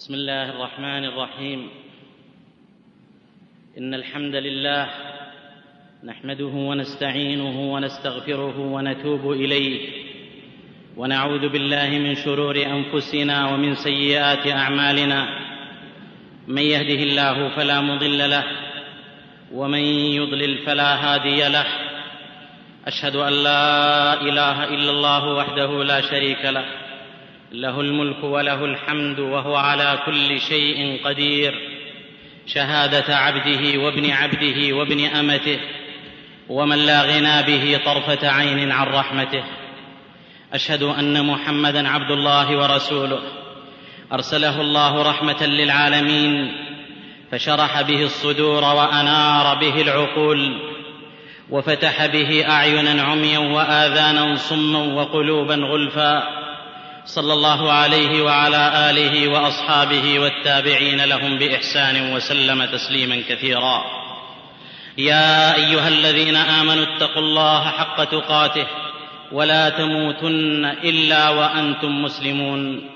بسم الله الرحمن الرحيم. إن الحمد لله نحمده ونستعينه ونستغفره ونتوب إليه، ونعوذ بالله من شرور أنفسنا ومن سيئات أعمالنا. من يهده الله فلا مضل له، ومن يضلل فلا هادي له. أشهد أن لا إله إلا الله وحده لا شريك له، له الملك وله الحمد وهو على كل شيء قدير، شهادة عبده وابن عبده وابن أمته، ومن لا غنى به طرفة عين عن رحمته. أشهد أن محمدًا عبد الله ورسوله، أرسله الله رحمة للعالمين، فشرح به الصدور وأنار به العقول، وفتح به أعينًا عميًا وآذانا صمًا وقلوبا غلفًا. صلى الله عليه وعلى آله وأصحابه والتابعين لهم بإحسان وسلم تسليما كثيرا. يا أيها الذين آمنوا اتقوا الله حق تقاته ولا تموتن إلا وأنتم مسلمون.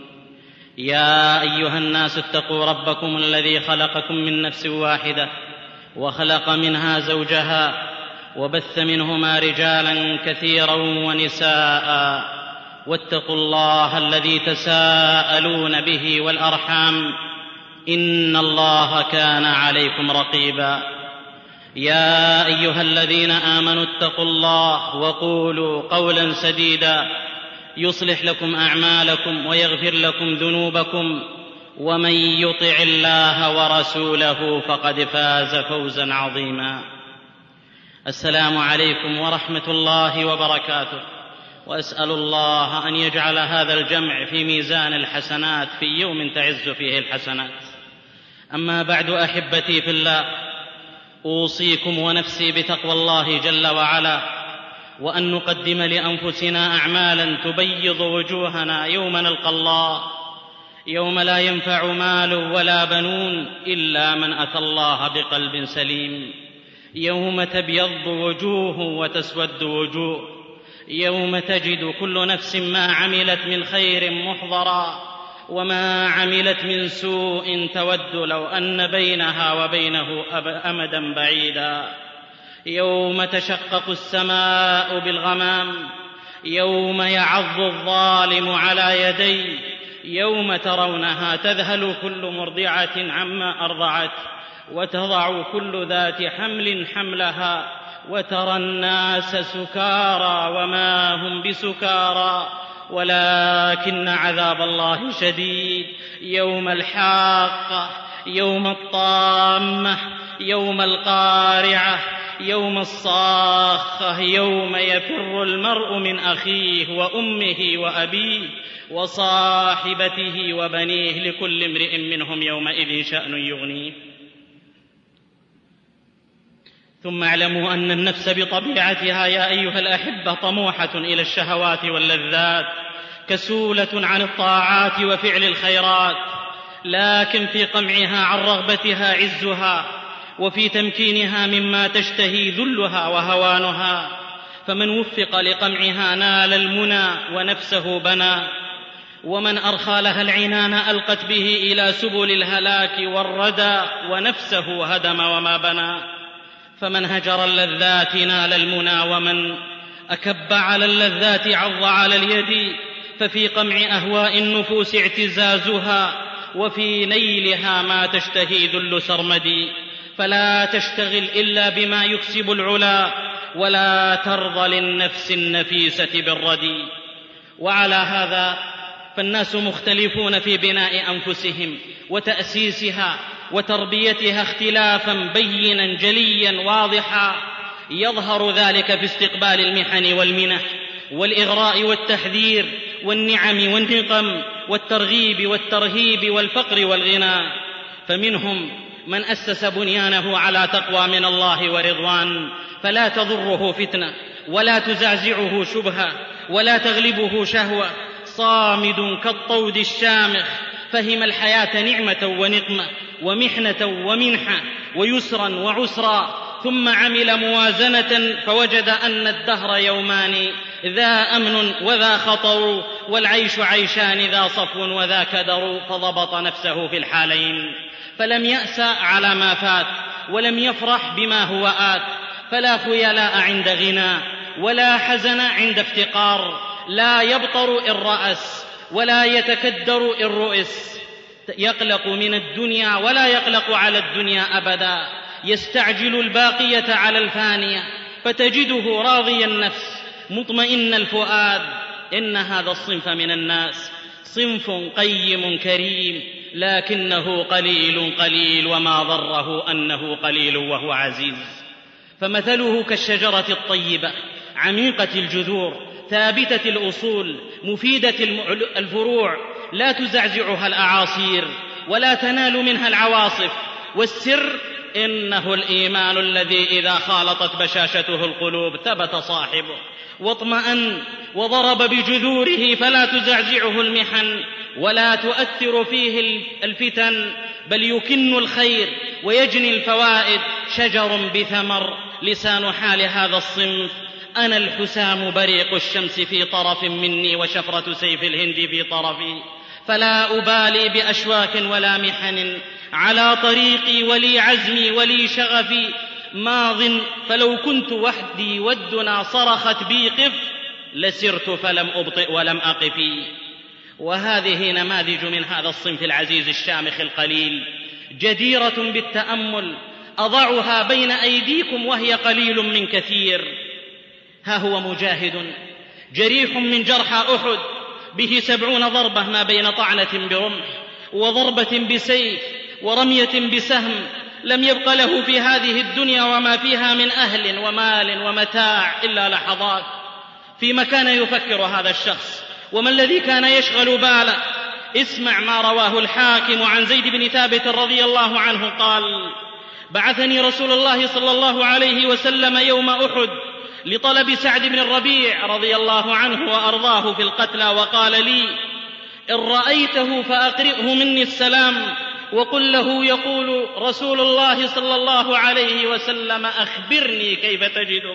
يا أيها الناس اتقوا ربكم الذي خلقكم من نفس واحدة، وخلق منها زوجها، وبث منهما رجالا كثيرا ونساء. واتقوا الله الذي تساءلون به والأرحام، إن الله كان عليكم رقيبا. يا أيها الذين آمنوا اتقوا الله وقولوا قولا سديدا يصلح لكم أعمالكم ويغفر لكم ذنوبكم، ومن يطع الله ورسوله فقد فاز فوزا عظيما. السلام عليكم ورحمة الله وبركاته، وأسأل الله أن يجعل هذا الجمع في ميزان الحسنات في يوم تعز فيه الحسنات. أما بعد، أحبتي في الله، أوصيكم ونفسي بتقوى الله جل وعلا، وأن نقدم لأنفسنا أعمالا تبيض وجوهنا يوم نلقى الله، يوم لا ينفع مال ولا بنون إلا من أتى الله بقلب سليم، يوم تبيض وجوه وتسود وجوه، يوم تجد كل نفس ما عملت من خير محضرا، وما عملت من سوء تود لو أن بينها وبينه أمدا بعيدا، يوم تشقق السماء بالغمام، يوم يعض الظالم على يديه، يوم ترونها تذهل كل مرضعة عما أرضعت، وتضع كل ذات حمل حملها، وترى الناس سكارى وما هم بسكارى ولكن عذاب الله شديد. يوم الحاقة، يوم الطامة، يوم القارعة، يوم الصاخة، يوم يفر المرء من أخيه وأمه وأبيه وصاحبته وبنيه، لكل امرئ منهم يومئذ شأن يغنيه. ثم اعلموا أن النفس بطبيعتها يا أيها الأحبة طموحة إلى الشهوات واللذات، كسولة عن الطاعات وفعل الخيرات، لكن في قمعها عن رغبتها عزها، وفي تمكينها مما تشتهي ذلها وهوانها. فمن وفق لقمعها نال المنى ونفسه بنى، ومن أرخى لها العنان ألقت به إلى سبل الهلاك والردى، ونفسه هدم وما بنى. فمن هجر اللذات نال المنى، ومن أكب على اللذات عض على اليد. ففي قمع أهواء النفوس اعتزازها، وفي نيلها ما تشتهي ذل سرمدي. فلا تشتغل إلا بما يكسب العلا، ولا ترضى للنفس النفيسة بالردي. وعلى هذا فالناس مختلفون في بناء أنفسهم وتأسيسها وتربيتها اختلافا بينا جليا واضحا، يظهر ذلك في استقبال المحن والمنح والإغراء والتحذير والنعم والنقم والترغيب والترهيب والفقر والغنى. فمنهم من أسس بنيانه على تقوى من الله ورضوان، فلا تضره فتنة ولا تزعزعه شبهة ولا تغلبه شهوة، صامد كالطود الشامخ، فهم الحياة نعمة ونقمة ومحنة ومنحة ويسرا وعسرا، ثم عمل موازنة فوجد أن الدهر يومان، ذا أمن وذا خطر، والعيش عيشان ذا صفو وذا كدر، فضبط نفسه في الحالين، فلم يأس على ما فات ولم يفرح بما هو آت، فلا خيلاء عند غنى ولا حزن عند افتقار، لا يبطر إن رأس ولا يتكدر إن رؤس، يقلق من الدنيا ولا يقلق على الدنيا أبدا، يستعجل الباقية على الفانية، فتجده راضي النفس مطمئن الفؤاد. إن هذا الصنف من الناس صنف قيم كريم، لكنه قليل قليل، وما ضره أنه قليل وهو عزيز. فمثله كالشجرة الطيبة عميقة الجذور ثابتة الأصول مفيدة الفروع، لا تزعزعها الأعاصير ولا تنال منها العواصف. والسر إنه الإيمان الذي إذا خالطت بشاشته القلوب ثبت صاحبه واطمأن وضرب بجذوره، فلا تزعزعه المحن ولا تؤثر فيه الفتن، بل يكن الخير ويجني الفوائد. شجر بثمر. لسان حال هذا الصنف: أنا الحسام بريق الشمس في طرف مني، وشفرة سيف الهند في طرفي، فلا أبالي بأشواك ولا محن، على طريقي ولي عزمي ولي شغفي ماض، فلو كنت وحدي والدنا صرخت بي قف، لسرت فلم أبطئ ولم أقف. وهذه نماذج من هذا الصنف العزيز الشامخ القليل، جديرة بالتأمل، أضعها بين أيديكم وهي قليل من كثير. ها هو مجاهد جريح من جرحى أحد، به 70 ضربة ما بين طعنة برمح وضربة بسيف ورمية بسهم، لم يبق له في هذه الدنيا وما فيها من أهل ومال ومتاع إلا لحظات. فيما كان يفكر هذا الشخص؟ وما الذي كان يشغل باله؟ اسمع ما رواه الحاكم عن زيد بن ثابت رضي الله عنه قال: بعثني رسول الله صلى الله عليه وسلم يوم أحد لطلب سعد بن الربيع رضي الله عنه وأرضاه في القتلى، وقال لي: إن رأيته فأقرئه مني السلام، وقل له يقول رسول الله صلى الله عليه وسلم: أخبرني كيف تجدك.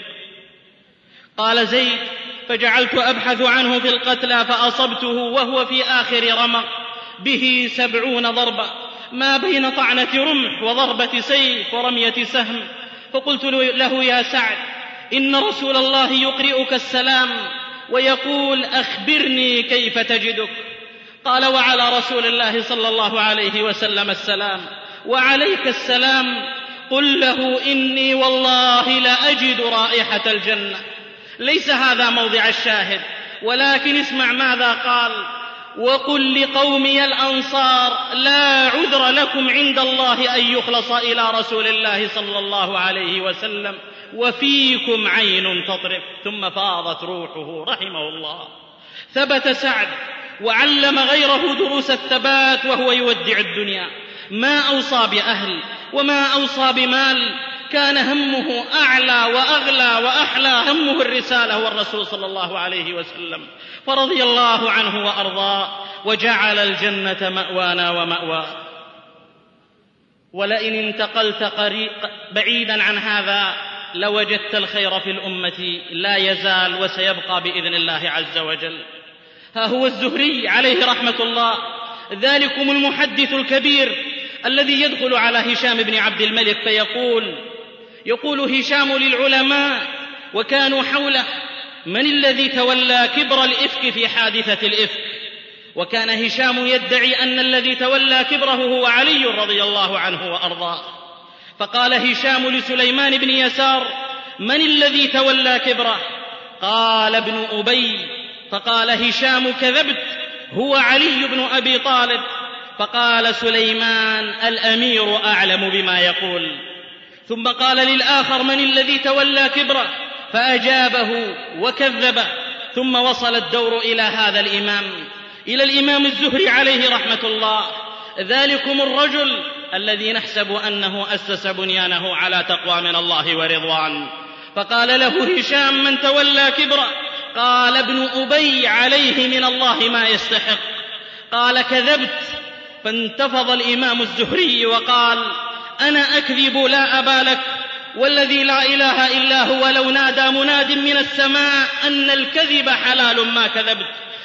قال زيد: فجعلت أبحث عنه في القتلى فأصبته وهو في آخر رمق، به 70 ضربة ما بين طعنة رمح وضربة سيف ورمية سهم. فقلت له: يا سعد، إن رسول الله يقرئك السلام ويقول: أخبرني كيف تجدك. قال: وعلى رسول الله صلى الله عليه وسلم السلام، وعليك السلام. قل له: إني والله لأجد رائحة الجنة. ليس هذا موضع الشاهد، ولكن اسمع ماذا قال: وقل لقومي الأنصار: لا عذر لكم عند الله أن يخلص إلى رسول الله صلى الله عليه وسلم، وفيكم عين تطرف. ثم فاضت روحه رحمه الله. ثبت سعد وعلم غيره دروس الثبات وهو يودع الدنيا، ما أوصى بأهل وما أوصى بمال، كان همه أعلى وأغلى وأحلى، همه الرسالة والرسول صلى الله عليه وسلم، فرضي الله عنه وأرضاه، وجعل الجنة مأوانا ومأواه. ولئن انتقلت بعيدا عن هذا لوجدت الخير في الأمة لا يزال وسيبقى بإذن الله عز وجل. ها هو الزهري عليه رحمة الله، ذلكم المحدث الكبير الذي يدخل على هشام بن عبد الملك يقول هشام للعلماء وكانوا حوله: من الذي تولى كبر الإفك في حادثة الإفك؟ وكان هشام يدعي أن الذي تولى كبره هو علي رضي الله عنه وأرضاه. فقال هشام لسليمان بن يسار: من الذي تولى كبره؟ قال: ابن أبي. فقال هشام: كذبت، هو علي بن أبي طالب. فقال سليمان: الأمير أعلم بما يقول. ثم قال للآخر: من الذي تولى كبره؟ فأجابه وكذبه. ثم وصل الدور إلى هذا إلى الإمام الزهري عليه رحمة الله، ذلكم الرجل الذي نحسب أنه أسس بنيانه على تقوى من الله ورضوان. فقال له هشام: من تولى كبره؟ قال: ابن أبي، عليه من الله ما يستحق. قال: كذبت. فانتفض الإمام الزهري وقال: أنا أكذب لا أبا لك، والذي لا إله إلا هو لو نادى مناد من السماء أن الكذب حلال ما كذبت،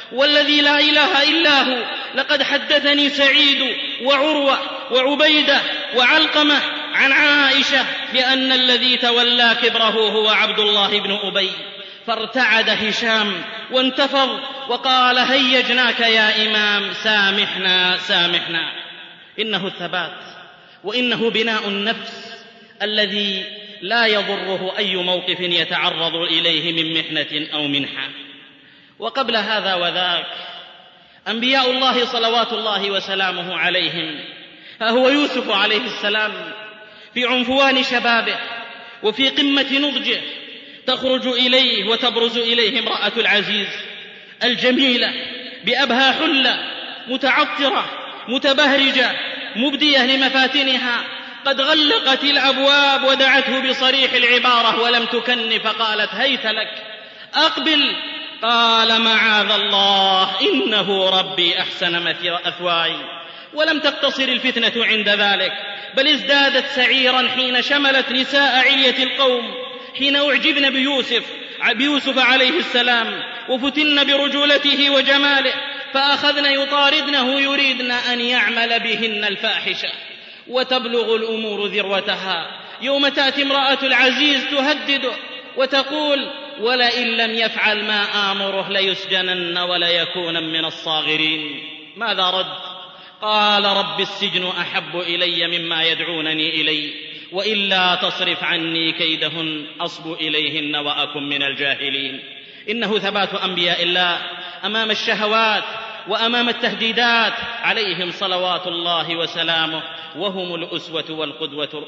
والذي لا إله إلا هو لقد حدثني سعيد وعروة وعبيدة وعلقمة عن عائشة بأن الذي تولى كبره هو عبد الله بن أبي. فارتعد هشام وانتفض وقال: هيجناك يا إمام، سامحنا سامحنا. إنه الثبات، وإنه بناء النفس الذي لا يضره أي موقف يتعرض إليه من محنة أو منحة. وقبل هذا وذاك أنبياء الله صلوات الله وسلامه عليهم، ها هو يوسف عليه السلام في عنفوان شبابه وفي قمة نضجه، تخرج إليه وتبرز إليه امرأة العزيز الجميلة بأبهى حلة متعطرة متبهرجة مبدية لمفاتنها، قد غلقت الأبواب ودعته بصريح العبارة ولم تكن، فقالت: هيت لك، أقبل. قال: معاذ الله، إنه ربي أحسن مثواي. ولم تقتصر الفتنة عند ذلك، بل ازدادت سعيرا حين شملت نساء علية القوم، حين أعجبن بيوسف عليه السلام وفتن برجولته وجماله، فأخذن يطاردنه يريدن أن يعمل بهن الفاحشة. وتبلغ الأمور ذروتها يوم تأتي امرأة العزيز تهدده وتقول: ولئن لم يفعل ما آمره ليسجنن وليكون من الصاغرين. ماذا رد؟ قال: رب السجن أحب إلي مما يدعونني إليه، وإلا تصرف عني كيدهن أصب إليهن وأكن من الجاهلين. إنه ثبات أنبياء الله أمام الشهوات وأمام التهديدات عليهم صلوات الله وسلامه، وهم الأسوة والقدوة.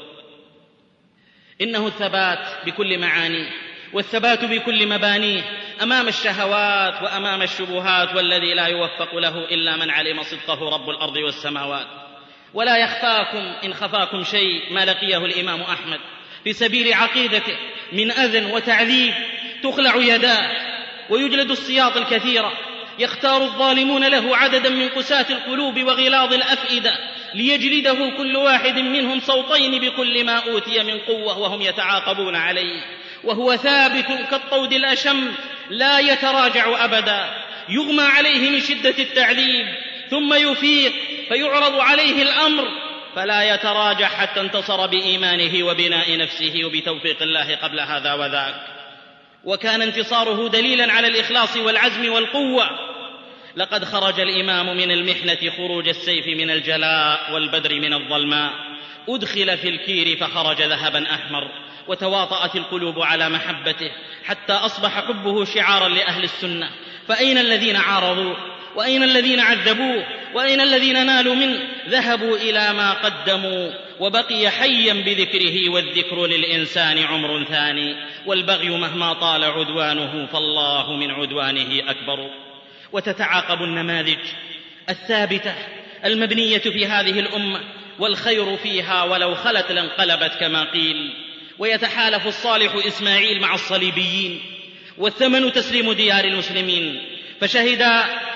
إنه الثبات بكل معانيه، والثبات بكل مبانيه أمام الشهوات وأمام الشبهات، والذي لا يوفق له إلا من علم صدقه رب الأرض والسماوات. ولا يخفاكم إن خفاكم شيء ما لقيه الإمام أحمد في سبيل عقيدته من أذى وتعذيب، تخلع يداه ويجلد السياط الكثيرة، يختار الظالمون له عددا من قساة القلوب وغلاظ الأفئدة ليجلده كل واحد منهم صوتين بكل ما أوتي من قوة، وهم يتعاقبون عليه، وهو ثابت كالطود الأشم لا يتراجع أبدا، يغمى عليه من شدة التعذيب ثم يفيق فيعرض عليه الأمر فلا يتراجع حتى انتصر بإيمانه وبناء نفسه وبتوفيق الله قبل هذا وذاك. وكان انتصاره دليلا على الإخلاص والعزم والقوة. لقد خرج الإمام من المحنة خروج السيف من الجلاء والبدر من الظلماء، أدخل في الكير فخرج ذهبا أحمر، وتواطأت القلوب على محبته حتى أصبح حبه شعارا لأهل السنة. فأين الذين عارضوه؟ وأين الذين عذبوه؟ وأين الذين نالوا منه؟ ذهبوا إلى ما قدموا، وبقي حيا بذكره، والذكر للإنسان عمر ثاني، والبغي مهما طال عدوانه فالله من عدوانه أكبر. وتتعاقب النماذج الثابتة المبنية في هذه الأمة، والخير فيها ولو خلت لانقلبت كما قيل. ويتحالف الصالح إسماعيل مع الصليبيين، والثمن تسليم ديار المسلمين، فشهد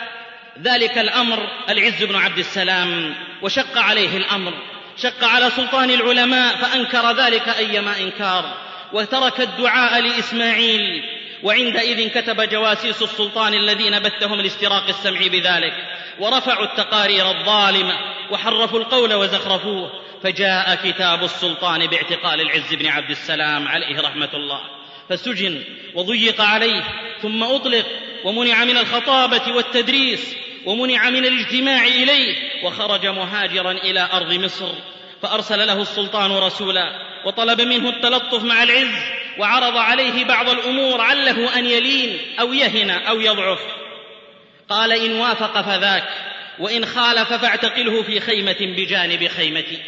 ذلك الأمر العز بن عبد السلام، وشق عليه الأمر، شق على سلطان العلماء فأنكر ذلك أيما إنكار، وترك الدعاء لإسماعيل. وعندئذ كتب جواسيس السلطان الذين بثهم لاستراق السمع بذلك، ورفعوا التقارير الظالمة وحرفوا القول وزخرفوه، فجاء كتاب السلطان باعتقال العز بن عبد السلام عليه رحمة الله، فسجن وضيق عليه، ثم أطلق ومنع من الخطابة والتدريس، ومنع من الاجتماع إليه، وخرج مهاجرا إلى أرض مصر. فأرسل له السلطان رسولا وطلب منه التلطف مع العز، وعرض عليه بعض الأمور عله أن يلين أو يهن أو يضعف. قال: إن وافق فذاك، وإن خالف فاعتقله في خيمة بجانب خيمتي.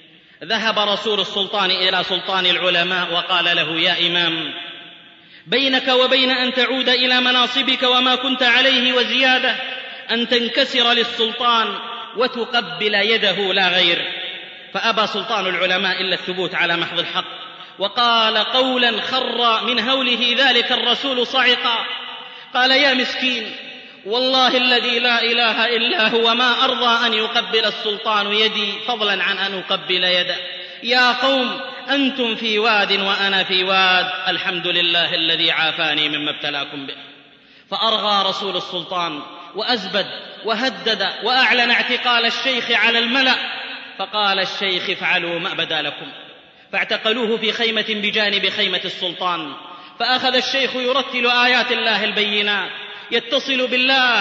ذهب رسول السلطان إلى سلطان العلماء وقال له: يا إمام، بينك وبين أن تعود إلى مناصبك وما كنت عليه وزيادة أن تنكسر للسلطان وتقبل يده لا غير. فأبى سلطان العلماء إلا الثبوت على محض الحق، وقال قولا خر من هوله ذلك الرسول صعقا. قال: يا مسكين، والله الذي لا إله إلا هو ما أرضى أن يقبل السلطان يدي فضلا عن أن أقبل يده. يا قوم، أنتم في واد وأنا في واد، الحمد لله الذي عافاني مما ابتلاكم به. فأرغى رسول السلطان وأزبد وهدد وأعلن اعتقال الشيخ على الملأ، فقال الشيخ افعلوا ما بدا لكم، فاعتقلوه في خيمة بجانب خيمة السلطان. فأخذ الشيخ يرتل آيات الله البينات، يتصل بالله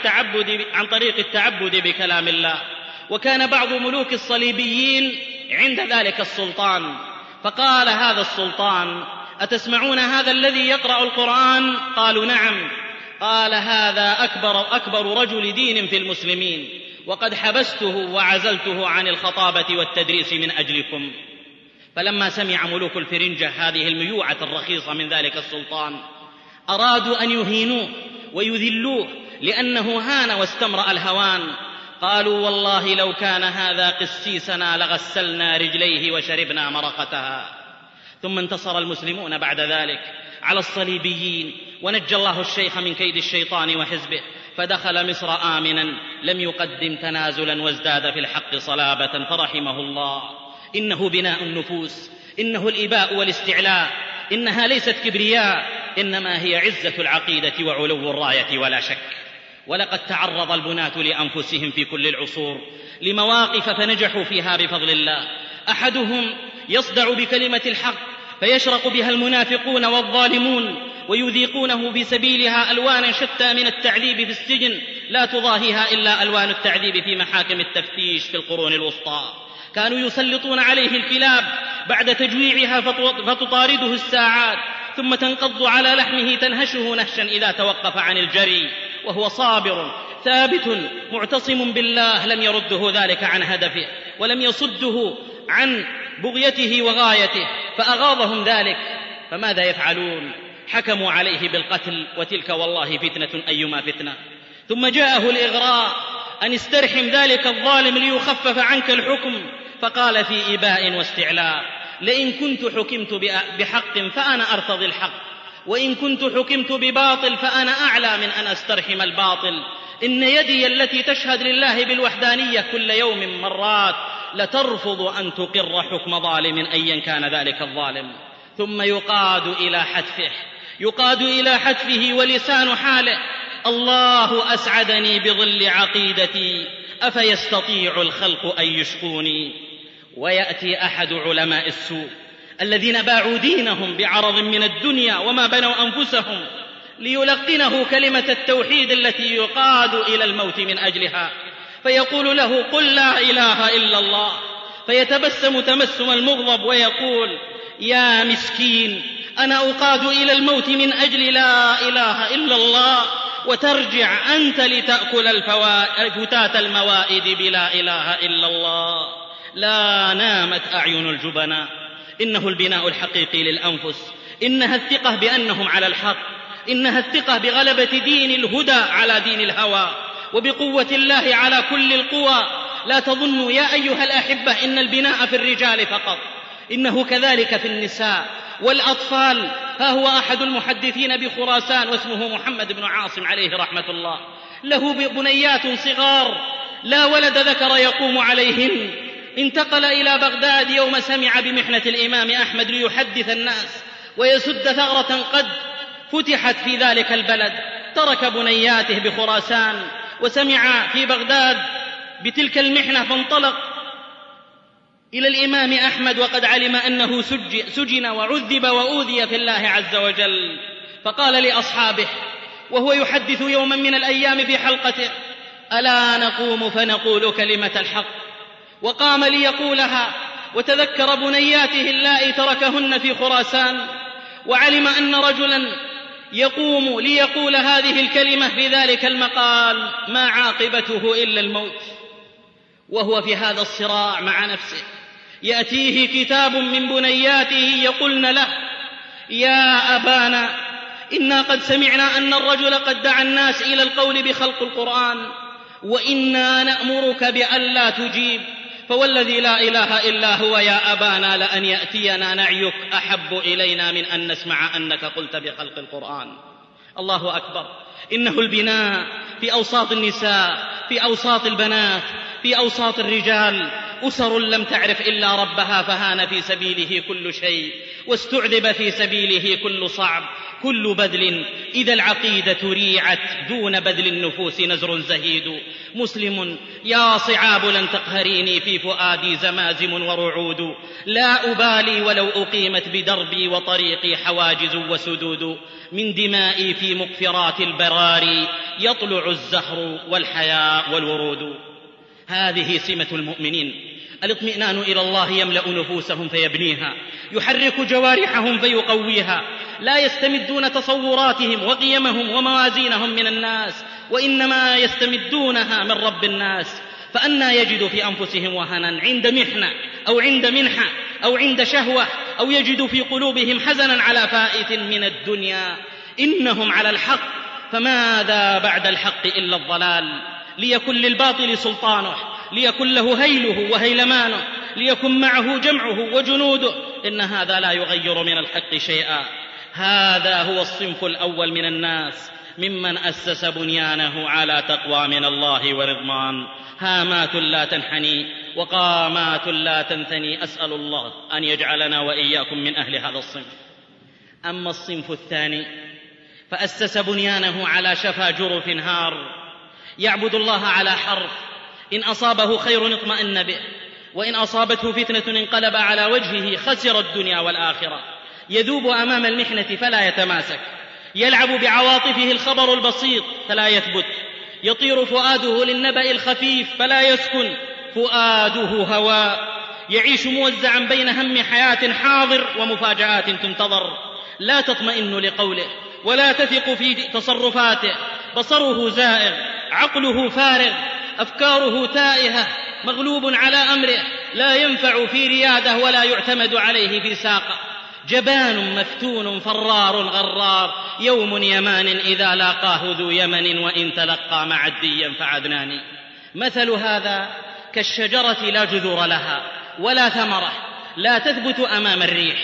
عن طريق التعبد بكلام الله. وكان بعض ملوك الصليبيين عند ذلك السلطان، فقال هذا السلطان: أتسمعون هذا الذي يقرأ القرآن؟ قالوا نعم. قال: هذا أكبر رجل دين في المسلمين، وقد حبسته وعزلته عن الخطابة والتدريس من أجلكم. فلما سمع ملوك الفرنجة هذه الميوعة الرخيصة من ذلك السلطان أرادوا أن يهينوه ويذلوه، لأنه هان واستمرأ الهوان. قالوا: والله لو كان هذا قسيسنا لغسلنا رجليه وشربنا مرقتها. ثم انتصر المسلمون بعد ذلك على الصليبيين، ونجى الله الشيخ من كيد الشيطان وحزبه، فدخل مصر آمنا لم يقدم تنازلا، وازداد في الحق صلابة فرحمه الله. إنه بناء النفوس، إنه الإباء والاستعلاء، إنها ليست كبرياء، إنما هي عزة العقيدة وعلو الراية ولا شك. ولقد تعرض البناة لأنفسهم في كل العصور لمواقف فنجحوا فيها بفضل الله. أحدهم يصدع بكلمة الحق فيشرق بها المنافقون والظالمون، ويذيقونه بسبيلها ألوانا شتى من التعذيب في السجن لا تضاهيها إلا ألوان التعذيب في محاكم التفتيش في القرون الوسطى. كانوا يسلطون عليه الكلاب بعد تجويعها فتطارده الساعات، ثم تنقض على لحمه تنهشه نهشا إذا توقف عن الجري، وهو صابر ثابت معتصم بالله، لم يرده ذلك عن هدفه ولم يصده عن بغيته وغايته، فأغاظهم ذلك. فماذا يفعلون؟ حكموا عليه بالقتل، وتلك والله فتنة أيما فتنة. ثم جاءه الإغراء أن استرحم ذلك الظالم ليخفف عنك الحكم، فقال في إباء واستعلاء: لئن كنت حكمت بحق فأنا أرتضي الحق، وإن كنت حكمت بباطل فأنا أعلى من أن أسترحم الباطل. إن يدي التي تشهد لله بالوحدانية كل يوم مرات لترفض أن تقر حكم ظالم أيا كان ذلك الظالم. ثم يقاد إلى حتفه ولسان حاله: الله أسعدني بظل عقيدتي، أفيستطيع الخلق أن يشقوني؟ ويأتي أحد علماء السوء الذين باعوا دينهم بعرض من الدنيا وما بنوا أنفسهم ليلقنه كلمة التوحيد التي يقاد إلى الموت من أجلها، فيقول له: قل لا إله إلا الله، فيتبسم تبسم المغضب ويقول: يا مسكين، أنا أقاد إلى الموت من أجل لا إله إلا الله، وترجع أنت لتأكل فتات الموائد بلا إله إلا الله. لا نامت أعين الجبناء. إنه البناء الحقيقي للأنفس، إنها الثقة بأنهم على الحق، إنها الثقة بغلبة دين الهدى على دين الهوى، وبقوة الله على كل القوى. لا تظنوا يا أيها الأحبة إن البناء في الرجال فقط، إنه كذلك في النساء والأطفال. ها هو أحد المحدثين بخراسان واسمه محمد بن عاصم عليه رحمة الله، له بنيات صغار لا ولد ذكر يقوم عليهن. انتقل إلى بغداد يوم سمع بمحنة الإمام أحمد ليحدث الناس ويسد ثغرة قد فتحت في ذلك البلد. ترك بنياته بخراسان وسمع في بغداد بتلك المحنة، فانطلق إلى الإمام أحمد وقد علم أنه سجن وعذب وأوذي في الله عز وجل. فقال لأصحابه وهو يحدث يوما من الأيام في حلقته: ألا نقوم فنقول كلمة الحق؟ وقام ليقولها، وتذكر بنياته اللائي تركهن في خراسان، وعلم أن رجلا يقوم ليقول هذه الكلمة في ذلك المقال ما عاقبته إلا الموت. وهو في هذا الصراع مع نفسه يأتيه كتاب من بنياته يقولن له: يا أبانا، إنا قد سمعنا أن الرجل قد دعا الناس إلى القول بخلق القرآن، وإنا نأمرك بألا تجيب، فوالذي لا إله إلا هو يا أبانا لأن يأتينا نعيك أحب إلينا من أن نسمع أنك قلت بخلق القرآن. الله أكبر. إنه البناء في أوساط النساء، في أوساط البنات، في أوساط الرجال. أسر لم تعرف إلا ربها، فهان في سبيله كل شيء، واستعذب في سبيله كل صعب، كل بذل إذا العقيدة ريعت، دون بذل النفوس نزر زهيد. مسلم يا صعاب لن تقهريني، في فؤادي زمازم ورعود. لا أبالي ولو أقيمت بدربي وطريقي حواجز وسدود. من دمائي في مقفرات البراري يطلع الزهر والحياء والورود. هذه سمة المؤمنين، الاطمئنان إلى الله يملأ نفوسهم فيبنيها، يحرك جوارحهم فيقويها. لا يستمدون تصوراتهم وقيمهم وموازينهم من الناس، وإنما يستمدونها من رب الناس. فأنى يجد في أنفسهم وهنا عند محنة أو عند منحة أو عند شهوة، أو يجد في قلوبهم حزنا على فائت من الدنيا. إنهم على الحق، فماذا بعد الحق إلا الضلال. ليكن للباطل سلطانه، ليكن له هيله وهيلمانه، ليكن معه جمعه وجنوده، إن هذا لا يغير من الحق شيئا. هذا هو الصنف الأول من الناس، ممن أسس بنيانه على تقوى من الله ورضوان. هامات لا تنحني وقامات لا تنثني، أسأل الله أن يجعلنا وإياكم من أهل هذا الصنف. أما الصنف الثاني فأسس بنيانه على شفا جرف هار، يعبد الله على حرف، إن أصابه خير اطمأن به، وإن أصابته فتنة انقلب على وجهه، خسر الدنيا والآخرة. يذوب أمام المحنة فلا يتماسك، يلعب بعواطفه الخبر البسيط فلا يثبت، يطير فؤاده للنبأ الخفيف فلا يسكن، فؤاده هواء، يعيش موزعا بين هم حياة حاضر ومفاجآت تنتظر. لا تطمئن لقوله ولا تثق في تصرفاته، بصره زائغ، عقله فارغ، أفكاره تائهة، مغلوب على أمره، لا ينفع في رياده ولا يعتمد عليه في ساقه. جبان مفتون فرار غرار، يوم يمان إذا لاقاه ذو يمن، وإن تلقى معديا فعدنان. مثل هذا كالشجرة لا جذور لها ولا ثمرة، لا تثبت أمام الريح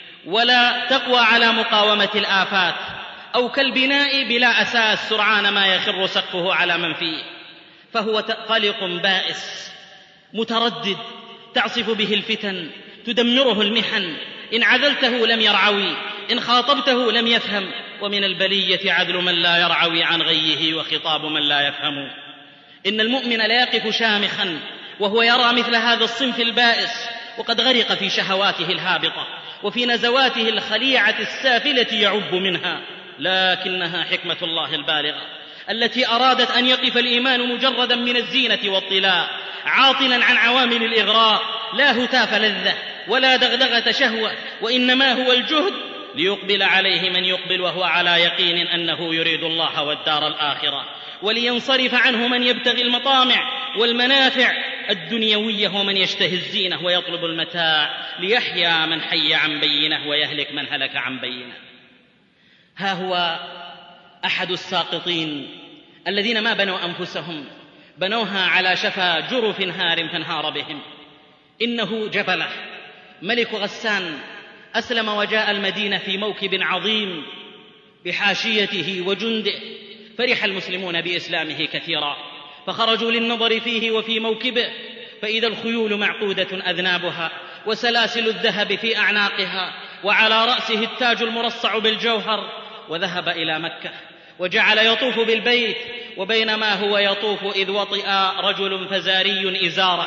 ولا تقوى على مقاومة الآفات، أو كالبناء بلا أساس سرعان ما يخر سقفه على من فيه. فهو قلق بائس متردد، تعصف به الفتن، تدمره المحن، إن عذلته لم يرعوي، إن خاطبته لم يفهم. ومن البلية عذل من لا يرعوي عن غيه، وخطاب من لا يفهم. إن المؤمن لا يقف شامخا وهو يرى مثل هذا الصنف البائس، وقد غرق في شهواته الهابطة وفي نزواته الخليعة السافلة يعب منها. لكنها حكمة الله البالغة التي أرادت أن يقف الإيمان مجردا من الزينة واطلاع، عاطلا عن عوامل الإغراء، لا هتاف لذة ولا دغدغة شهوة، وإنما هو الجهد ليقبل عليه من يقبل وهو على يقين أنه يريد الله والدار الآخرة، ولينصرف عنه من يبتغي المطامع والمنافع الدنيوية، ومن يشتهي الزينة ويطلب المتاع، ليحيا من حي عن بينه ويهلك من هلك عن بينه. ها هو أحد الساقطين الذين ما بنوا أنفسهم، بنوها على شفا جرف هار فانهار بهم. إنه جبلة ملك غسان، أسلم وجاء المدينة في موكب عظيم بحاشيته وجنده. فرح المسلمون بإسلامه كثيرا، فخرجوا للنظر فيه وفي موكبه، فإذا الخيول معقودة أذنابها، وسلاسل الذهب في أعناقها، وعلى رأسه التاج المرصع بالجوهر. وذهب إلى مكة وجعل يطوف بالبيت، وبينما هو يطوف إذ وطئ رجل فزاري إزاره،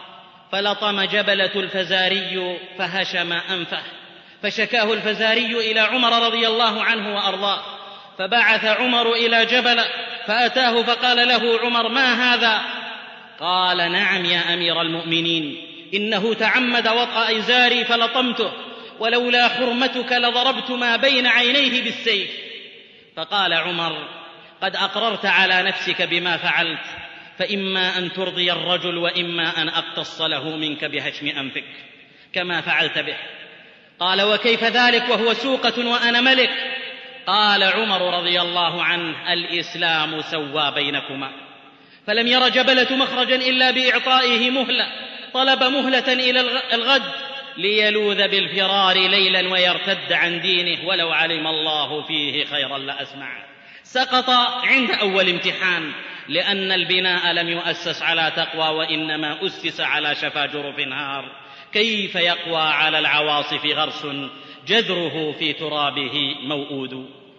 فلطم جبلة الفزاري فهشم أنفه، فشكاه الفزاري إلى عمر رضي الله عنه وأرضاه، فبعث عمر إلى جبل فأتاه فقال له عمر: ما هذا؟ قال: نعم يا أمير المؤمنين، إنه تعمد وطأ إزاري فلطمته، ولولا حرمتك لضربت ما بين عينيه بالسيف. فقال عمر: قد أقررت على نفسك بما فعلت، فإما أن ترضي الرجل وإما أن أقتص له منك بهشم أنفك كما فعلت به. قال: وكيف ذلك وهو سوقة وأنا ملك؟ قال عمر رضي الله عنه: الإسلام سوى بينكما. فلم ير جبلة مخرجا إلا بإعطائه مهلة، طلب مهلة إلى الغد ليلوذ بالفرار ليلا ويرتد عن دينه، ولو علم الله فيه خيرا لأسمعه. سقط عند أول امتحان، لأن البناء لم يؤسس على تقوى، وإنما أسس على شفا جرف هار. كيف يقوى على العواصف غرس جذره في ترابه موؤود؟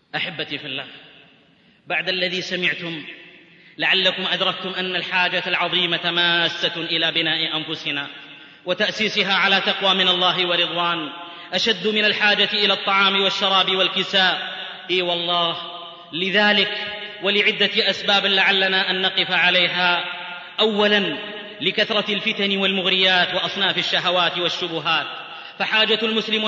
أحبتي في الله، بعد الذي سمعتم لعلكم أدركتم أن الحاجة العظيمة ماسة إلى بناء أنفسنا وتأسيسها على تقوى من الله ورضوان أشد من الحاجة إلى الطعام والشراب والكساء. إي والله، لذلك ولعدة أسباب لعلنا أن نقف عليها. أولا، لكثرة الفتن والمغريات وأصناف الشهوات والشبهات، فحاجة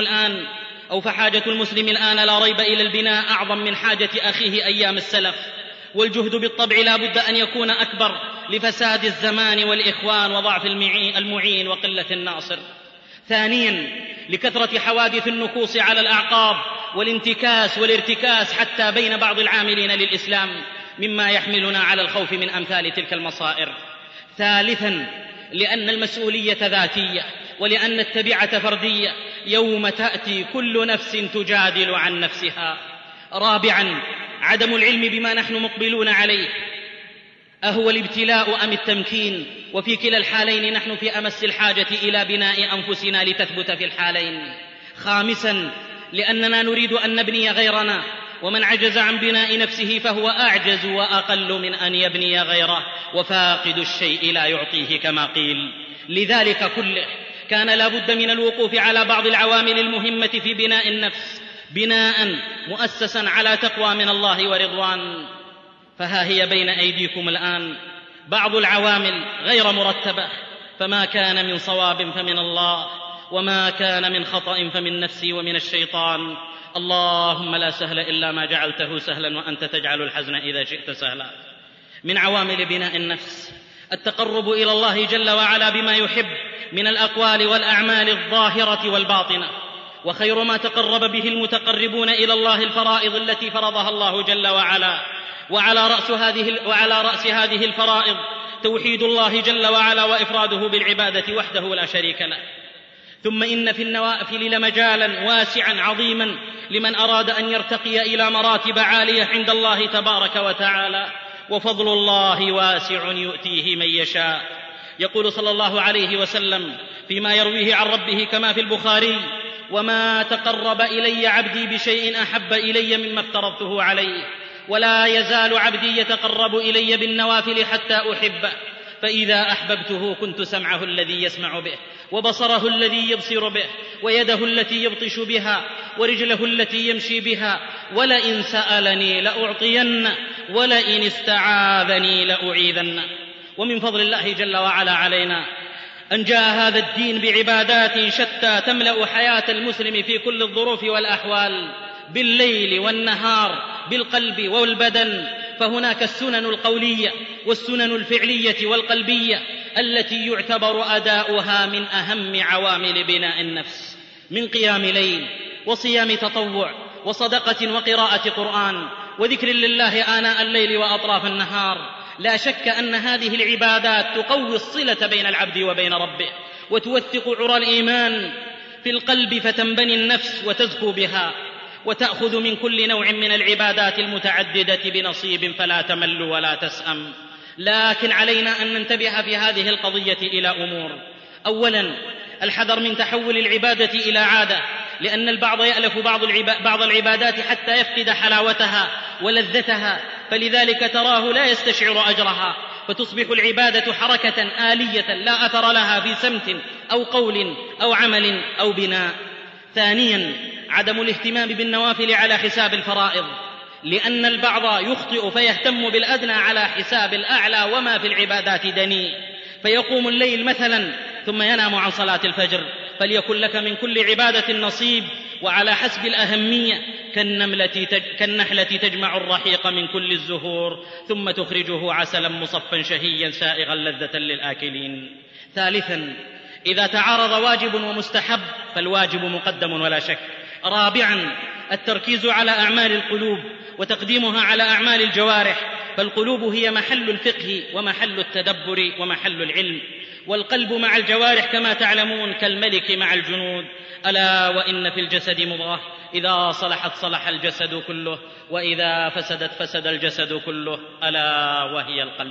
المسلم الآن لا ريب إلى البناء أعظم من حاجة أخيه أيام السلف، والجهد بالطبع لا بد أن يكون أكبر لفساد الزمان والإخوان وضعف المعين وقلة الناصر. ثانيا، لكثرة حوادث النكوص على الأعقاب والانتكاس والارتكاس حتى بين بعض العاملين للإسلام، مما يحملنا على الخوف من أمثال تلك المصائر. ثالثا، لأن المسؤولية ذاتية، ولأن التبعة فردية، يوم تأتي كل نفس تجادل عن نفسها. رابعا، عدم العلم بما نحن مقبلون عليه، أهو الابتلاء أم التمكين؟ وفي كلا الحالين نحن في أمس الحاجة إلى بناء أنفسنا لتثبت في الحالين. خامسا، لأننا نريد أن نبني غيرنا، ومن عجز عن بناء نفسه فهو أعجز وأقل من أن يبني غيره، وفاقد الشيء لا يعطيه كما قيل. لذلك كله كان لا بد من الوقوف على بعض العوامل المهمة في بناء النفس، بناء مؤسسا على تقوى من الله ورضوان. فها هي بين أيديكم الآن بعض العوامل غير مرتبة، فما كان من صواب فمن الله، وما كان من خطأ فمن نفسي ومن الشيطان. اللهم لا سهل إلا ما جعلته سهلا، وأنت تجعل الحزن إذا شئت سهلا. من عوامل بناء النفس التقرب إلى الله جل وعلا بما يحب من الأقوال والأعمال الظاهرة والباطنة، وخير ما تقرب به المتقربون إلى الله الفرائض التي فرضها الله جل وعلا، وعلى رأس هذه الفرائض توحيد الله جل وعلا وإفراده بالعبادة وحده لا شريك له. ثم إن في النوافل لمجالا واسعا عظيما لمن أراد أن يرتقي إلى مراتب عالية عند الله تبارك وتعالى، وفضل الله واسع يؤتيه من يشاء. يقول صلى الله عليه وسلم فيما يرويه عن ربه كما في البخاري: وما تقرب إلي عبدي بشيء أحب إلي مما افترضته عليه، ولا يزال عبدي يتقرب إلي بالنوافل حتى أحبه، فإذا أحببته كنت سمعه الذي يسمع به، وبصره الذي يبصر به، ويده التي يبطش بها، ورجله التي يمشي بها، ولئن سألني لأعطين، ولئن استعاذني لأعيذن. ومن فضل الله جل وعلا علينا أن جاء هذا الدين بعبادات شتى تملأ حياة المسلم في كل الظروف والأحوال، بالليل والنهار، بالقلب والبدن. فهناك السنن القولية والسنن الفعلية والقلبية التي يعتبر أداؤها من أهم عوامل بناء النفس، من قيام ليل وصيام تطوع وصدقة وقراءة قرآن وذكر لله آناء الليل وأطراف النهار. لا شك أن هذه العبادات تقوي الصلة بين العبد وبين ربه، وتوثق عرى الإيمان في القلب فتنبني النفس وتزكو بها، وتأخذ من كل نوع من العبادات المتعددة بنصيب فلا تمل ولا تسأم. لكن علينا أن ننتبه في هذه القضية إلى أمور. أولا، الحذر من تحول العبادة إلى عادة، لأن البعض يألف بعض العبادات حتى يفقد حلاوتها ولذتها، فلذلك تراه لا يستشعر أجرها، فتصبح العبادة حركة آلية لا أثر لها في سمت أو قول أو عمل أو بناء. ثانيا، عدم الاهتمام بالنوافل على حساب الفرائض، لأن البعض يخطئ فيهتم بالأدنى على حساب الأعلى وما في العبادات دني، فيقوم الليل مثلا ثم ينام عن صلاة الفجر. فليكن لك من كل عبادة نصيب، وعلى حسب الأهمية، كالنحلة تجمع الرحيق من كل الزهور ثم تخرجه عسلا مصفا شهيا سائغا لذة للآكلين. ثالثا، إذا تعارض واجب ومستحب فالواجب مقدم ولا شك. رابعا، التركيز على أعمال القلوب وتقديمها على أعمال الجوارح، فالقلوب هي محل الفقه ومحل التدبر ومحل العلم، والقلب مع الجوارح كما تعلمون كالملك مع الجنود. ألا وإن في الجسد مضغة إذا صلحت صلح الجسد كله، وإذا فسدت فسد الجسد كله، ألا وهي القلب.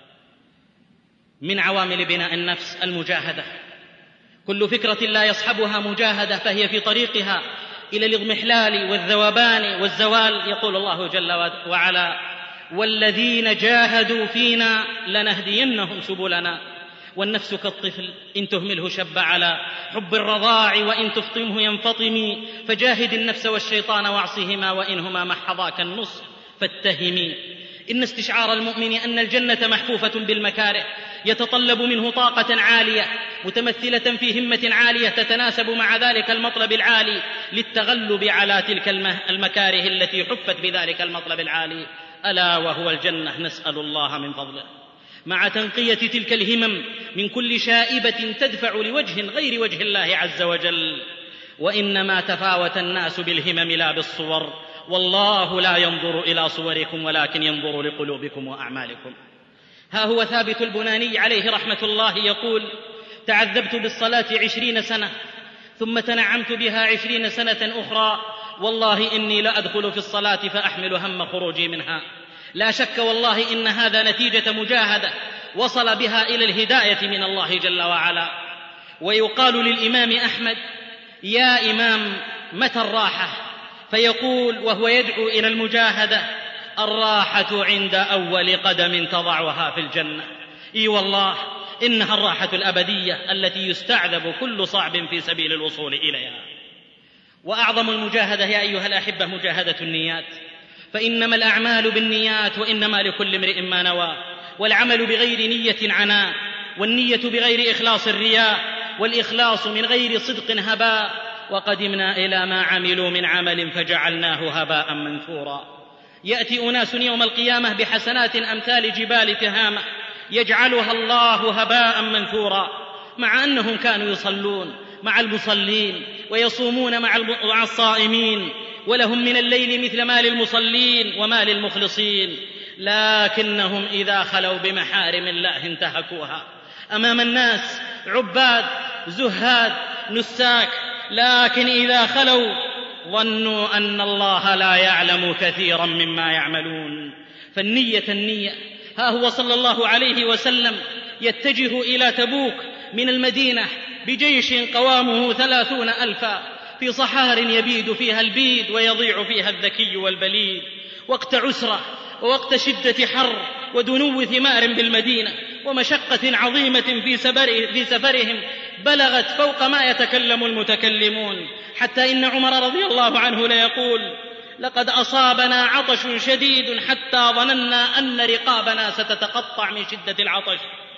من عوامل بناء النفس المجاهدة، كل فكرة لا يصحبها مجاهدة فهي في طريقها إلى الاضمحلال والذوبان والزوال. يقول الله جل وعلا: والذين جاهدوا فينا لنهدينهم سبلنا. والنفس كالطفل إن تهمله شب على حب الرضاع وإن تفطمه ينفطم. فجاهد النفس والشيطان واعصهما وإنهما محضاك النصح فاتهمي. إن استشعار المؤمن أن الجنة محفوفة بالمكاره يتطلب منه طاقة عالية متمثلة في همة عالية تتناسب مع ذلك المطلب العالي للتغلب على تلك المكاره التي حفت بذلك المطلب العالي، ألا وهو الجنة، نسأل الله من فضله. مع تنقية تلك الهمم من كل شائبة تدفع لوجه غير وجه الله عز وجل. وإنما تفاوت الناس بالهمم لا بالصور، والله لا ينظر إلى صوركم ولكن ينظر لقلوبكم وأعمالكم. ها هو ثابت البناني عليه رحمة الله يقول: تعذبت بالصلاة 20 سنة ثم تنعمت بها 20 سنة أخرى، والله إني لأدخل في الصلاة فأحمل هم خروجي منها. لا شك والله إن هذا نتيجة مجاهدة وصل بها إلى الهداية من الله جل وعلا. ويقال للإمام أحمد: يا إمام متى الراحة؟ فيقول وهو يدعو إلى المجاهدة: الراحة عند أول قدم تضعها في الجنة. إي والله إنها الراحة الأبدية التي يستعذب كل صعب في سبيل الوصول إليها. وأعظم المجاهدة يا أيها الأحبة مجاهدة النيات، فإنما الأعمال بالنيات وإنما لكل امرئ ما نوى. والعمل بغير نية عناء، والنية بغير إخلاص الرياء، والإخلاص من غير صدق هباء. وقدمنا إلى ما عملوا من عمل فجعلناه هباء منثورا. يأتي أناس يوم القيامة بحسنات أمثال جبال تهامة يجعلها الله هباء منثورا، مع أنهم كانوا يصلون مع المصلين ويصومون مع الصائمين، ولهم من الليل مثل ما للمصلين وما للمخلصين، لكنهم إذا خلوا بمحارم الله انتهكوها. أمام الناس عباد زهاد نساك، لكن إذا خلوا ظنوا أن الله لا يعلم كثيرا مما يعملون. النية. ها هو صلى الله عليه وسلم يتجه إلى تبوك من المدينة بجيش قوامه 30,000 في صحار يبيد فيها البيد ويضيع فيها الذكي والبليد، وقت عسرة ووقت شدة حر ودنو ثمار بالمدينة ومشقة عظيمة في سفرهم بلغت فوق ما يتكلم المتكلمون، حتى إن عمر رضي الله عنه ليقول: لقد أصابنا عطش شديد حتى ظننا أن رقابنا ستتقطع من شدة العطش،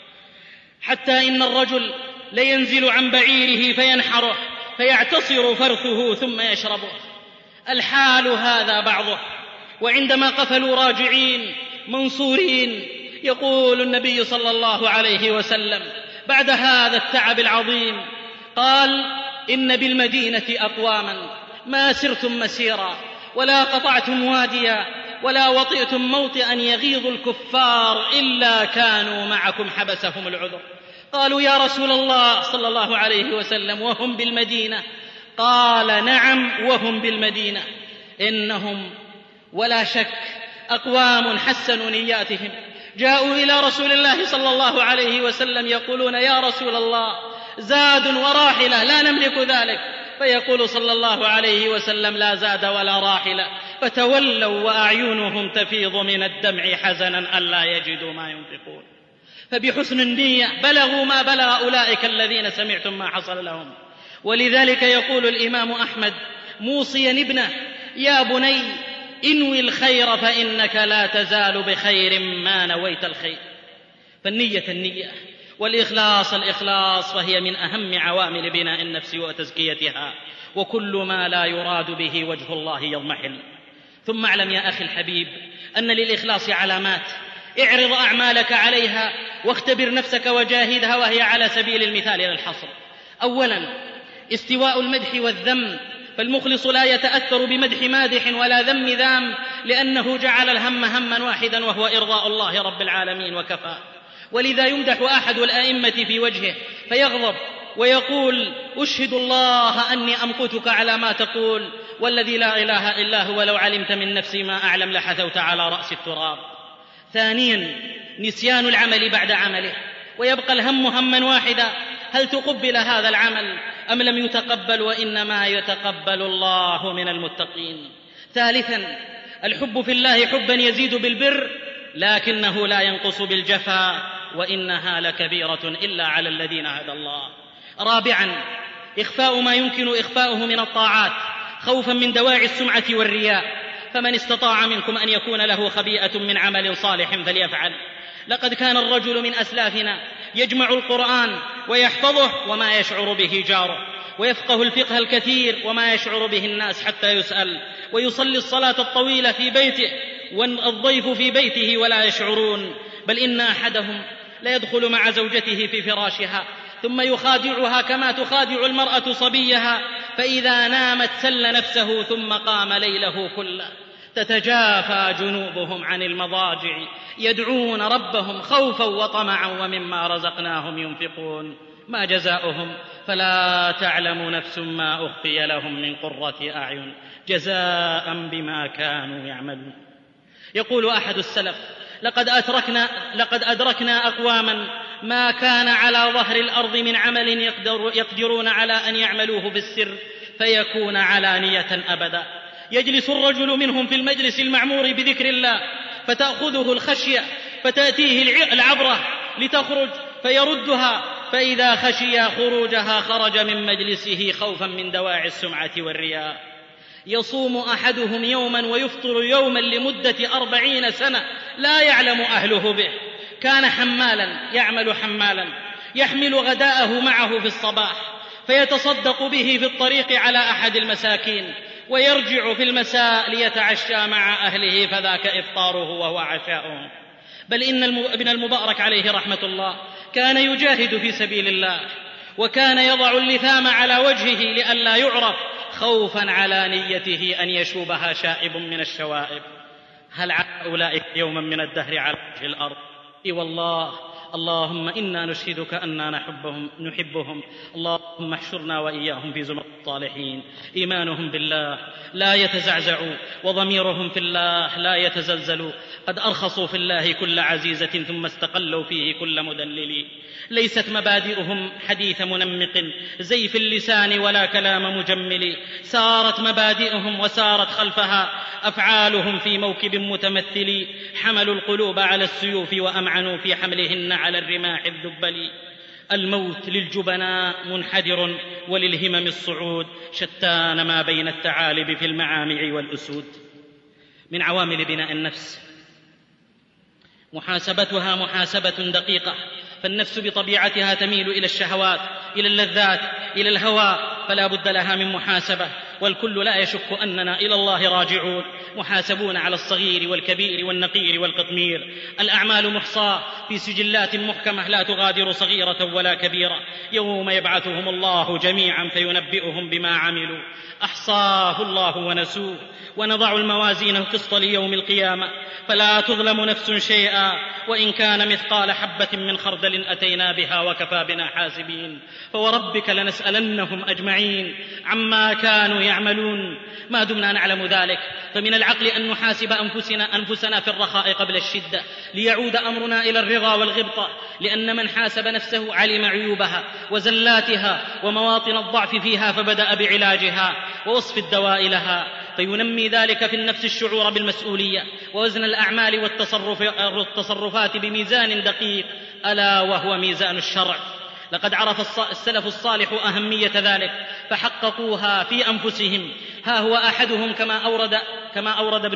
حتى إن الرجل لينزل عن بعيره فينحره فيعتصر فرثه ثم يشربه. الحال هذا بعضه. وعندما قفلوا راجعين منصورين يقول النبي صلى الله عليه وسلم بعد هذا التعب العظيم، قال: إن بالمدينة أقواما ما سرتم مسيرا ولا قطعتم واديا ولا وطئتم موطئا يغيظ الكفار إلا كانوا معكم حبسهم العذر. قالوا: يا رسول الله صلى الله عليه وسلم وهم بالمدينة؟ قال: نعم وهم بالمدينة. إنهم ولا شك أقوام حسنوا نياتهم، جاءوا إلى رسول الله صلى الله عليه وسلم يقولون: يا رسول الله زاد وراحلة لا نملك ذلك. فيقول صلى الله عليه وسلم: لا زاد ولا راحلة. فتولوا وأعينهم تفيض من الدمع حزنا ألا يجدوا ما ينفقون. فبحسن النية بلغوا ما بلغ أولئك الذين سمعتم ما حصل لهم. ولذلك يقول الإمام أحمد موصيا ابنه: يا بني انوي الخير فإنك لا تزال بخير ما نويت الخير. فالنية والإخلاص فهي من أهم عوامل بناء النفس وتزكيتها، وكل ما لا يراد به وجه الله يضمحل. ثم اعلم يا أخي الحبيب أن للإخلاص علامات، اعرض أعمالك عليها واختبر نفسك وجاهدها، وهي على سبيل المثال للحصر. أولا استواء المدح والذم، فالمخلص لا يتأثر بمدح مادح ولا ذم ذام، لأنه جعل الهم هما واحدا وهو إرضاء الله رب العالمين وكفى. ولذا يمدح أحد الأئمة في وجهه فيغضب ويقول: أشهد الله أني أمقتك على ما تقول والذي لا إله إلا هو لو علمت من نفسي ما أعلم لحثوت على رأس التراب. ثانيا نسيان العمل بعد عمله، ويبقى الهم هما واحدا: هل تقبل هذا العمل؟ أم لم يتقبل، وإنما يتقبل الله من المتقين. ثالثا، الحب في الله حبا يزيد بالبر لكنه لا ينقص بالجفا، وإنها لكبيرة إلا على الذين هدى الله. رابعا، إخفاء ما يمكن إخفاؤه من الطاعات خوفا من دواعي السمعة والرياء، فمن استطاع منكم أن يكون له خبيئة من عمل صالح فليفعل. لقد كان الرجل من أسلافنا يجمع القرآن ويحفظه وما يشعر به جاره، ويفقه الفقه الكثير وما يشعر به الناس حتى يسأل، ويصلي الصلاة الطويلة في بيته والضيف في بيته ولا يشعرون، بل إن أحدهم ليدخل مع زوجته في فراشها ثم يخادعها كما تخادع المرأة صبيها، فإذا نامت سل نفسه ثم قام ليله كله. تتجافى جنوبهم عن المضاجع يدعون ربهم خوفا وطمعا ومما رزقناهم ينفقون. ما جزاؤهم؟ فلا تعلم نفس ما أخفي لهم من قرة أعين جزاء بما كانوا يعملون. يقول أحد السلف: لقد أدركنا أقواما ما كان على ظهر الأرض من عمل يقدرون على أن يعملوه في السر فيكون علانية أبدا. يجلس الرجل منهم في المجلس المعمور بذكر الله فتأخذه الخشية فتأتيه العبرة لتخرج فيردها، فإذا خشي خروجها خرج من مجلسه خوفا من دواعي السمعة والرياء. يصوم أحدهم يوما ويفطر يوما لمدة 40 سنة لا يعلم أهله به. كان حمالا يعمل حمالا يحمل غداءه معه في الصباح فيتصدق به في الطريق على أحد المساكين، ويرجع في المساء ليتعشى مع أهله فذاك إفطاره وهو عشاؤه. بل إن ابن المبارك عليه رحمة الله كان يجاهد في سبيل الله، وكان يضع اللثام على وجهه لئلا يعرف خوفا على نيته أن يشوبها شائب من الشوائب. هل على أولئك يوما من الدهر على وجه الأرض؟ إي والله. اللهم إنا نشهدك أننا نحبهم. اللهم احشرنا وإياهم في زمرة الصالحين. إيمانهم بالله لا يتزعزع وضميرهم في الله لا يتزلزل. قد أرخصوا في الله كل عزيزة ثم استقلوا فيه كل مدلل. ليست مبادئهم حديث منمق زيف اللسان ولا كلام مجمل. سارت مبادئهم وسارت خلفها أفعالهم في موكب متمثل. حملوا القلوب على السيوف وأمعنوا في حملهن على الرماح الذبل. الموت للجبناء منحدر وللهمم الصعود. شتان ما بين الثعالب في المعامع والأسود. من عوامل بناء النفس محاسبتها محاسبة دقيقة، فالنفس بطبيعتها تميل إلى الشهوات، إلى اللذات، إلى الهوى، فلا بد لها من محاسبة. والكل لا يشك أننا إلى الله راجعون، محاسبون على الصغير والكبير والنقير والقطمير. الأعمال محصاة في سجلات محكمة لا تغادر صغيرة ولا كبيرة. يوم يبعثهم الله جميعا فينبئهم بما عملوا أحصاه الله ونسوه. ونضع الموازين القسط ليوم القيامة فلا تظلم نفس شيئا وإن كان مثقال حبة من خردل أتينا بها وكفى بنا حاسبين. فوربك لنسألنهم أجمعين عما كانوا يعملون. ما دمنا نعلم ذلك فمن العقل أن نحاسب أنفسنا في الرخاء قبل الشدة ليعود أمرنا إلى الرضا والغبطة، لأن من حاسب نفسه علم عيوبها وزلاتها ومواطن الضعف فيها فبدأ بعلاجها ووصف الدواء لها، فينمي ذلك في النفس الشعور بالمسؤولية ووزن الأعمال والتصرفات بميزان دقيق ألا وهو ميزان الشرع. لقد عرف السلف الصالح أهمية ذلك فحققوها في أنفسهم. ها هو أحدهم كما أورد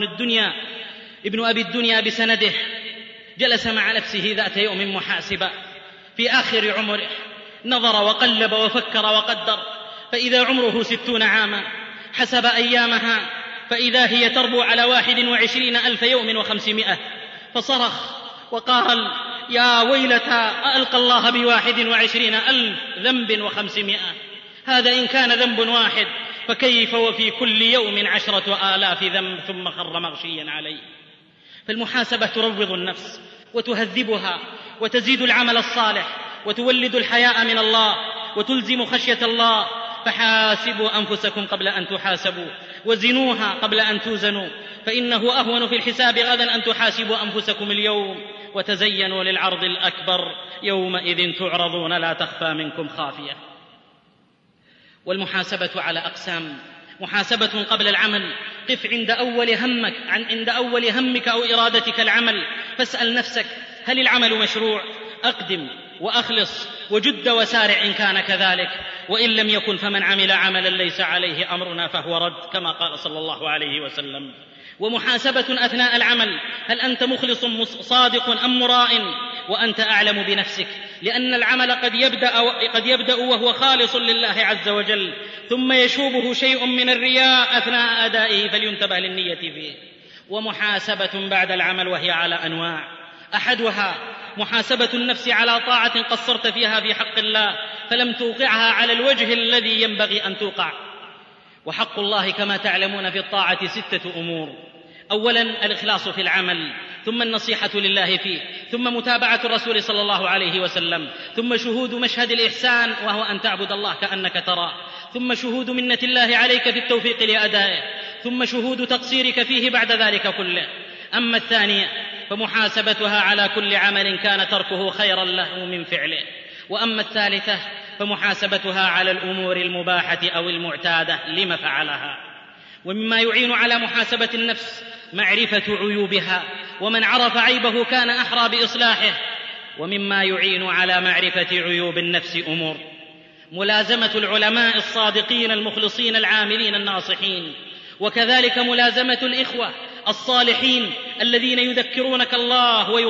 ابن أبي الدنيا بسنده: جلس مع نفسه ذات يوم محاسبا في آخر عمره، نظر وقلب وفكر وقدر، فإذا عمره 60 عاما، حسب أيامها فإذا هي تربو على 21,000 يوم و500، فصرخ وقال: يا ويلتى ألقى الله ب21,000 ذنب و500. هذا إن كان ذنب واحد، فكيف وفي كل يوم 10,000 ذنب؟ ثم خر مغشيا عليه. فالمحاسبة تروض النفس وتهذبها وتزيد العمل الصالح وتولد الحياء من الله وتلزم خشية الله. فحاسبوا أنفسكم قبل أن تحاسبوا وزنوها قبل أن توزنوا، فإنه أهون في الحساب غدا أن تحاسبوا أنفسكم اليوم. وتزينوا للعرض الأكبر، يومئذ تعرضون لا تخفى منكم خافية. والمحاسبة على أقسام: محاسبة قبل العمل، قف عند أول همك أو إرادتك العمل، فاسأل نفسك: هل العمل مشروع؟ أقدم وأخلص وجد وسارع إن كان كذلك، وإن لم يكن فمن عمل عملا ليس عليه أمرنا فهو رد، كما قال صلى الله عليه وسلم. ومحاسبة أثناء العمل: هل أنت مخلص صادق أم مراء؟ وأنت أعلم بنفسك، لأن العمل قد يبدأ وهو خالص لله عز وجل، ثم يشوبه شيء من الرياء أثناء أدائه، فلينتبه للنية فيه. ومحاسبة بعد العمل، وهي على أنواع: أحدها محاسبة النفس على طاعة قصرت فيها في حق الله فلم توقعها على الوجه الذي ينبغي أن توقع. وحق الله كما تعلمون في الطاعة 6 أمور: أولا الإخلاص في العمل، ثم النصيحة لله فيه، ثم متابعة الرسول صلى الله عليه وسلم، ثم شهود مشهد الإحسان وهو أن تعبد الله كأنك تراه، ثم شهود منة الله عليك في التوفيق لأدائه، ثم شهود تقصيرك فيه بعد ذلك كله. أما الثانية فمحاسبتها على كل عمل كان تركه خيرا له من فعله. وأما الثالثة فمحاسبتها على الأمور المباحة أو المعتادة لما فعلها. ومما يعين على محاسبة النفس معرفة عيوبها، ومن عرف عيبه كان أحرى بإصلاحه. ومما يعين على معرفة عيوب النفس أمور: ملازمة العلماء الصادقين المخلصين العاملين الناصحين، وكذلك ملازمة الإخوة الصالحين الذين يذكرونك الله